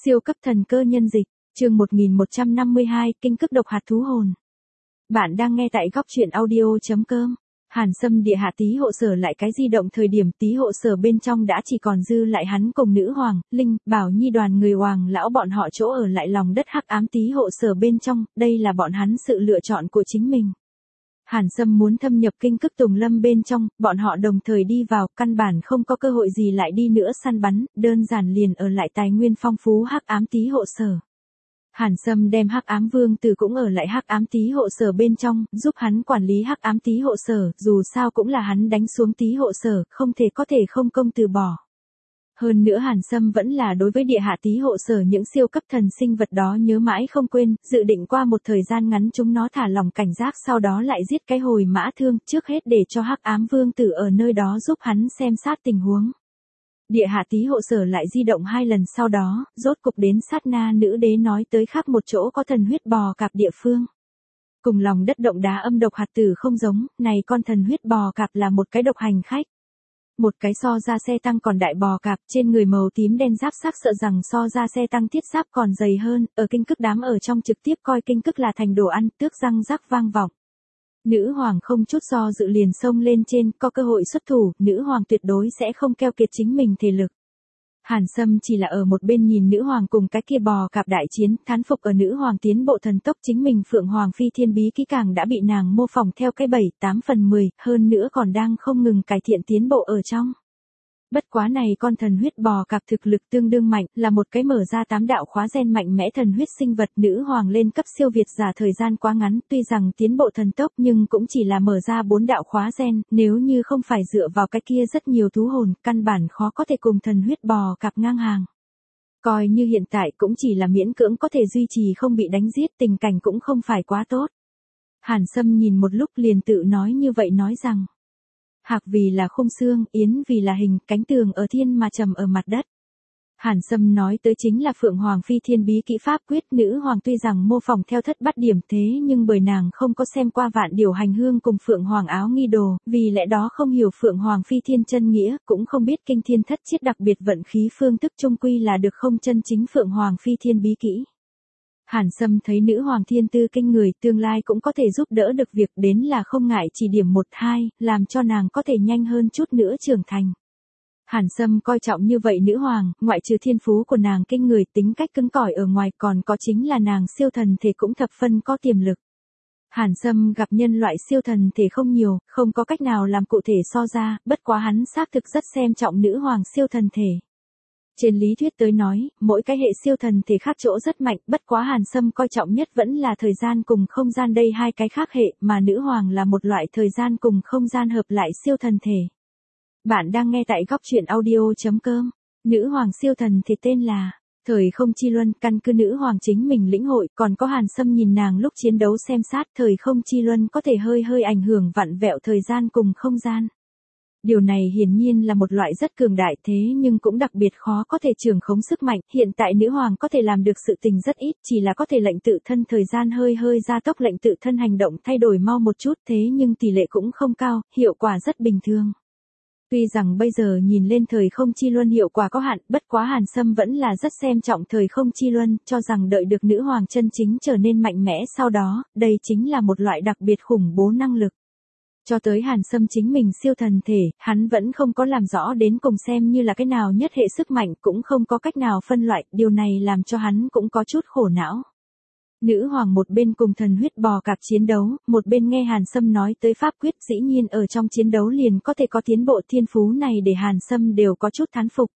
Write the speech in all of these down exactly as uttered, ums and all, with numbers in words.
Siêu cấp thần cơ nhân dịch, chương một nghìn một trăm năm mươi hai, kinh cức độc hạt thú hồn. Bạn đang nghe tại góc truyện audio.com. Hàn Sâm địa hạ Tý Hộ Sở lại cái di động thời điểm Tý Hộ Sở bên trong đã chỉ còn dư lại hắn cùng nữ hoàng, Linh, Bảo Nhi đoàn người hoàng lão bọn họ chỗ ở lại lòng đất hắc ám Tý Hộ Sở bên trong, đây là bọn hắn sự lựa chọn của chính mình. Hàn Sâm muốn thâm nhập kinh cức tùng lâm bên trong, bọn họ đồng thời đi vào, căn bản không có cơ hội gì lại đi nữa săn bắn, đơn giản liền ở lại tài nguyên phong phú hắc ám Tý Hộ Sở. Hàn Sâm đem hắc ám vương tử cũng ở lại hắc ám Tý Hộ Sở bên trong, giúp hắn quản lý hắc ám Tý Hộ Sở, dù sao cũng là hắn đánh xuống Tý Hộ Sở, không thể có thể không công từ bỏ. Hơn nữa Hàn Sâm vẫn là đối với địa hạ Tý Hộ Sở những siêu cấp thần sinh vật đó nhớ mãi không quên, dự định qua một thời gian ngắn chúng nó thả lòng cảnh giác sau đó lại giết cái hồi mã thương, trước hết để cho hắc ám vương tử ở nơi đó giúp hắn xem sát tình huống. Địa hạ Tý Hộ Sở lại di động hai lần sau đó, rốt cục đến sát na nữ đế nói tới khác một chỗ có thần huyết bò cạp địa phương. Cùng lòng đất động đá âm độc hạt tử không giống, này con thần huyết bò cạp là một cái độc hành khách. Một cái so ra xe tăng còn đại bò cạp, trên người màu tím đen giáp xác sợ rằng so ra xe tăng thiết giáp còn dày hơn, ở kinh cức đám ở trong trực tiếp coi kinh cức là thành đồ ăn, tước răng rắc vang vọng. Nữ hoàng không chút do dự liền xông lên trên, có cơ hội xuất thủ, nữ hoàng tuyệt đối sẽ không keo kiệt chính mình thể lực. Hàn Sâm chỉ là ở một bên nhìn nữ hoàng cùng cái kia bò cạp đại chiến, thán phục ở nữ hoàng tiến bộ thần tốc, chính mình Phượng Hoàng Phi Thiên Bí kỹ càng đã bị nàng mô phỏng theo cái bảy, tám phần mười, hơn nữa còn đang không ngừng cải thiện tiến bộ ở trong. Bất quá này con thần huyết bò cạp thực lực tương đương mạnh, là một cái mở ra tám đạo khóa gen mạnh mẽ thần huyết sinh vật, nữ hoàng lên cấp siêu việt giả thời gian quá ngắn, tuy rằng tiến bộ thần tốc nhưng cũng chỉ là mở ra bốn đạo khóa gen, nếu như không phải dựa vào cái kia rất nhiều thú hồn, căn bản khó có thể cùng thần huyết bò cạp ngang hàng. Coi như hiện tại cũng chỉ là miễn cưỡng có thể duy trì không bị đánh giết, tình cảnh cũng không phải quá tốt. Hàn Sâm nhìn một lúc liền tự nói như vậy nói rằng, hạc vì là khung xương, yến vì là hình, cánh tường ở thiên mà trầm ở mặt đất. Hàn Sâm nói tới chính là Phượng Hoàng Phi Thiên Bí kỹ pháp quyết, nữ hoàng tuy rằng mô phỏng theo thất bát điểm thế nhưng bởi nàng không có xem qua vạn điều hành hương cùng Phượng Hoàng áo nghi đồ, vì lẽ đó không hiểu Phượng Hoàng Phi Thiên chân nghĩa, cũng không biết kinh thiên thất chiết đặc biệt vận khí phương thức trung quy là được không chân chính Phượng Hoàng Phi Thiên Bí kỹ. Hàn Sâm thấy nữ hoàng thiên tư kinh người, tương lai cũng có thể giúp đỡ được việc, đến là không ngại chỉ điểm một hai, làm cho nàng có thể nhanh hơn chút nữa trưởng thành. Hàn Sâm coi trọng như vậy nữ hoàng, ngoại trừ thiên phú của nàng kinh người, tính cách cứng cỏi ở ngoài, còn có chính là nàng siêu thần thể cũng thập phân có tiềm lực. Hàn Sâm gặp nhân loại siêu thần thể không nhiều, không có cách nào làm cụ thể so ra, bất quá hắn xác thực rất xem trọng nữ hoàng siêu thần thể. Trên lý thuyết tới nói, mỗi cái hệ siêu thần thể khác chỗ rất mạnh, bất quá Hàn Sâm coi trọng nhất vẫn là thời gian cùng không gian, đây hai cái khác hệ, mà nữ hoàng là một loại thời gian cùng không gian hợp lại siêu thần thể. Bạn đang nghe tại góc truyện audio.com. Nữ hoàng siêu thần thể tên là Thời Không Chi Luân, căn cứ nữ hoàng chính mình lĩnh hội, còn có Hàn Sâm nhìn nàng lúc chiến đấu xem sát, Thời Không Chi Luân có thể hơi hơi ảnh hưởng vặn vẹo thời gian cùng không gian. Điều này hiển nhiên là một loại rất cường đại thế nhưng cũng đặc biệt khó có thể trường khống sức mạnh, hiện tại nữ hoàng có thể làm được sự tình rất ít, chỉ là có thể lệnh tự thân thời gian hơi hơi gia tốc, lệnh tự thân hành động thay đổi mau một chút, thế nhưng tỷ lệ cũng không cao, hiệu quả rất bình thường. Tuy rằng bây giờ nhìn lên Thời Không Chi Luân hiệu quả có hạn, bất quá Hàn Sâm vẫn là rất xem trọng Thời Không Chi Luân, cho rằng đợi được nữ hoàng chân chính trở nên mạnh mẽ sau đó, đây chính là một loại đặc biệt khủng bố năng lực. Cho tới Hàn Sâm chính mình siêu thần thể, hắn vẫn không có làm rõ đến cùng xem như là cái nào nhất hệ sức mạnh, cũng không có cách nào phân loại, điều này làm cho hắn cũng có chút khổ não. Nữ hoàng một bên cùng thần huyết bò cạp chiến đấu, một bên nghe Hàn Sâm nói tới pháp quyết, dĩ nhiên ở trong chiến đấu liền có thể có tiến bộ, thiên phú này để Hàn Sâm đều có chút thán phục.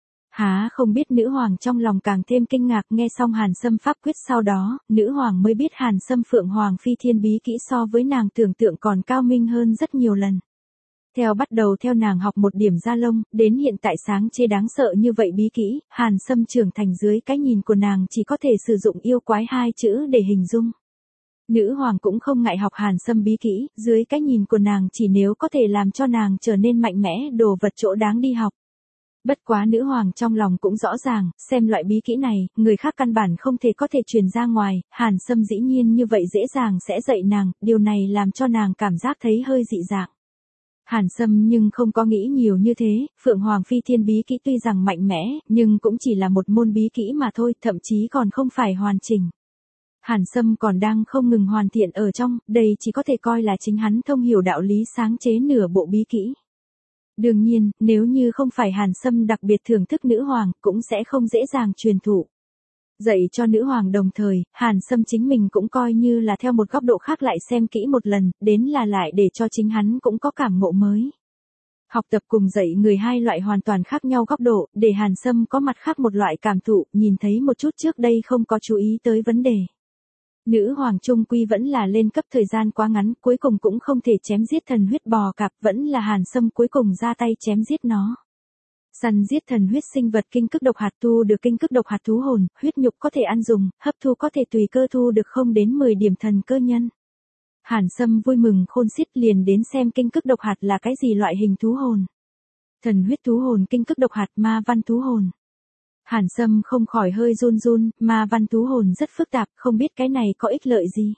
Há không biết nữ hoàng trong lòng càng thêm kinh ngạc, nghe xong Hàn Sâm pháp quyết sau đó, nữ hoàng mới biết Hàn Sâm Phượng Hoàng Phi Thiên Bí kỹ so với nàng tưởng tượng còn cao minh hơn rất nhiều lần. Theo bắt đầu theo nàng học một điểm gia lông, đến hiện tại sáng chế đáng sợ như vậy bí kỹ, Hàn Sâm trưởng thành dưới cái nhìn của nàng chỉ có thể sử dụng yêu quái hai chữ để hình dung. Nữ hoàng cũng không ngại học Hàn Sâm bí kỹ, dưới cái nhìn của nàng chỉ nếu có thể làm cho nàng trở nên mạnh mẽ, đồ vật chỗ đáng đi học. Bất quá nữ hoàng trong lòng cũng rõ ràng, xem loại bí kỹ này, người khác căn bản không thể có thể truyền ra ngoài, Hàn Sâm dĩ nhiên như vậy dễ dàng sẽ dạy nàng, điều này làm cho nàng cảm giác thấy hơi dị dạng. Hàn Sâm nhưng không có nghĩ nhiều như thế, Phượng Hoàng Phi Thiên bí kỹ tuy rằng mạnh mẽ, nhưng cũng chỉ là một môn bí kỹ mà thôi, thậm chí còn không phải hoàn chỉnh. Hàn Sâm còn đang không ngừng hoàn thiện ở trong, đây chỉ có thể coi là chính hắn thông hiểu đạo lý sáng chế nửa bộ bí kỹ. Đương nhiên, nếu như không phải Hàn Sâm đặc biệt thưởng thức nữ hoàng, cũng sẽ không dễ dàng truyền thụ. Dạy cho nữ hoàng đồng thời, Hàn Sâm chính mình cũng coi như là theo một góc độ khác lại xem kỹ một lần, đến là lại để cho chính hắn cũng có cảm ngộ mới. Học tập cùng dạy người hai loại hoàn toàn khác nhau góc độ, để Hàn Sâm có mặt khác một loại cảm thụ, nhìn thấy một chút trước đây không có chú ý tới vấn đề. Nữ hoàng trung quy vẫn là lên cấp thời gian quá ngắn, cuối cùng cũng không thể chém giết thần huyết bò cạp, vẫn là Hàn Sâm cuối cùng ra tay chém giết nó. Săn giết thần huyết sinh vật kinh cức độc hạt, thu được kinh cức độc hạt thú hồn, huyết nhục có thể ăn dùng, hấp thu có thể tùy cơ thu được không đến mười điểm thần cơ nhân. Hàn Sâm vui mừng khôn xiết, liền đến xem kinh cức độc hạt là cái gì loại hình thú hồn. Thần huyết thú hồn, kinh cức độc hạt, ma văn thú hồn. Hàn Sâm không khỏi hơi run run, ma văn thú hồn rất phức tạp, không biết cái này có ích lợi gì.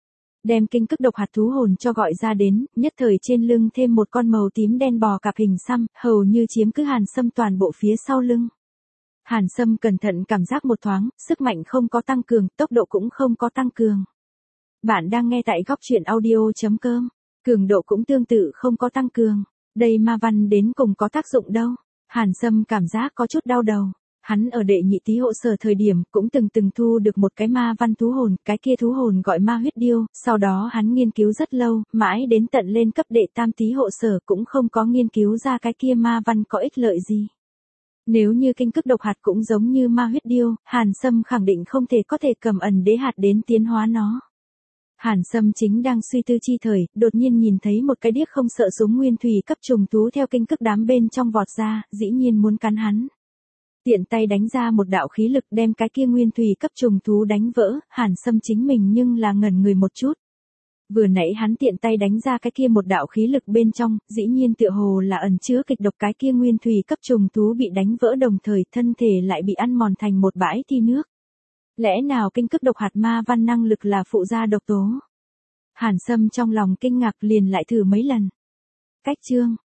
Đem kinh cức độc hạt thú hồn cho gọi ra đến, nhất thời trên lưng thêm một con màu tím đen bò cạp hình xăm, hầu như chiếm cứ Hàn Sâm toàn bộ phía sau lưng. Hàn Sâm cẩn thận cảm giác một thoáng, sức mạnh không có tăng cường, tốc độ cũng không có tăng cường. Bạn đang nghe tại góc truyện audio chấm com, cường độ cũng tương tự không có tăng cường. Đây ma văn đến cùng có tác dụng đâu? Hàn Sâm cảm giác có chút đau đầu. Hắn ở đệ nhị tý hộ sở thời điểm cũng từng từng thu được một cái ma văn thú hồn, cái kia thú hồn gọi ma huyết điêu, sau đó hắn nghiên cứu rất lâu, mãi đến tận lên cấp đệ tam tý hộ sở cũng không có nghiên cứu ra cái kia ma văn có ích lợi gì. Nếu như kinh cức độc hạt cũng giống như ma huyết điêu, Hàn Sâm khẳng định không thể có thể cầm ẩn đế hạt đến tiến hóa nó. Hàn Sâm chính đang suy tư chi thời, đột nhiên nhìn thấy một cái điếc không sợ súng nguyên thủy cấp trùng thú theo kinh cức đám bên trong vọt ra, dĩ nhiên muốn cắn hắn. Tiện tay đánh ra một đạo khí lực đem cái kia nguyên thủy cấp trùng thú đánh vỡ, Hàn Sâm chính mình nhưng là ngẩn người một chút. Vừa nãy hắn tiện tay đánh ra cái kia một đạo khí lực bên trong, dĩ nhiên tựa hồ là ẩn chứa kịch độc, cái kia nguyên thủy cấp trùng thú bị đánh vỡ đồng thời thân thể lại bị ăn mòn thành một bãi thi nước. Lẽ nào kinh cức độc hạt ma văn năng lực là phụ gia độc tố? Hàn Sâm trong lòng kinh ngạc liền lại thử mấy lần. Cách chương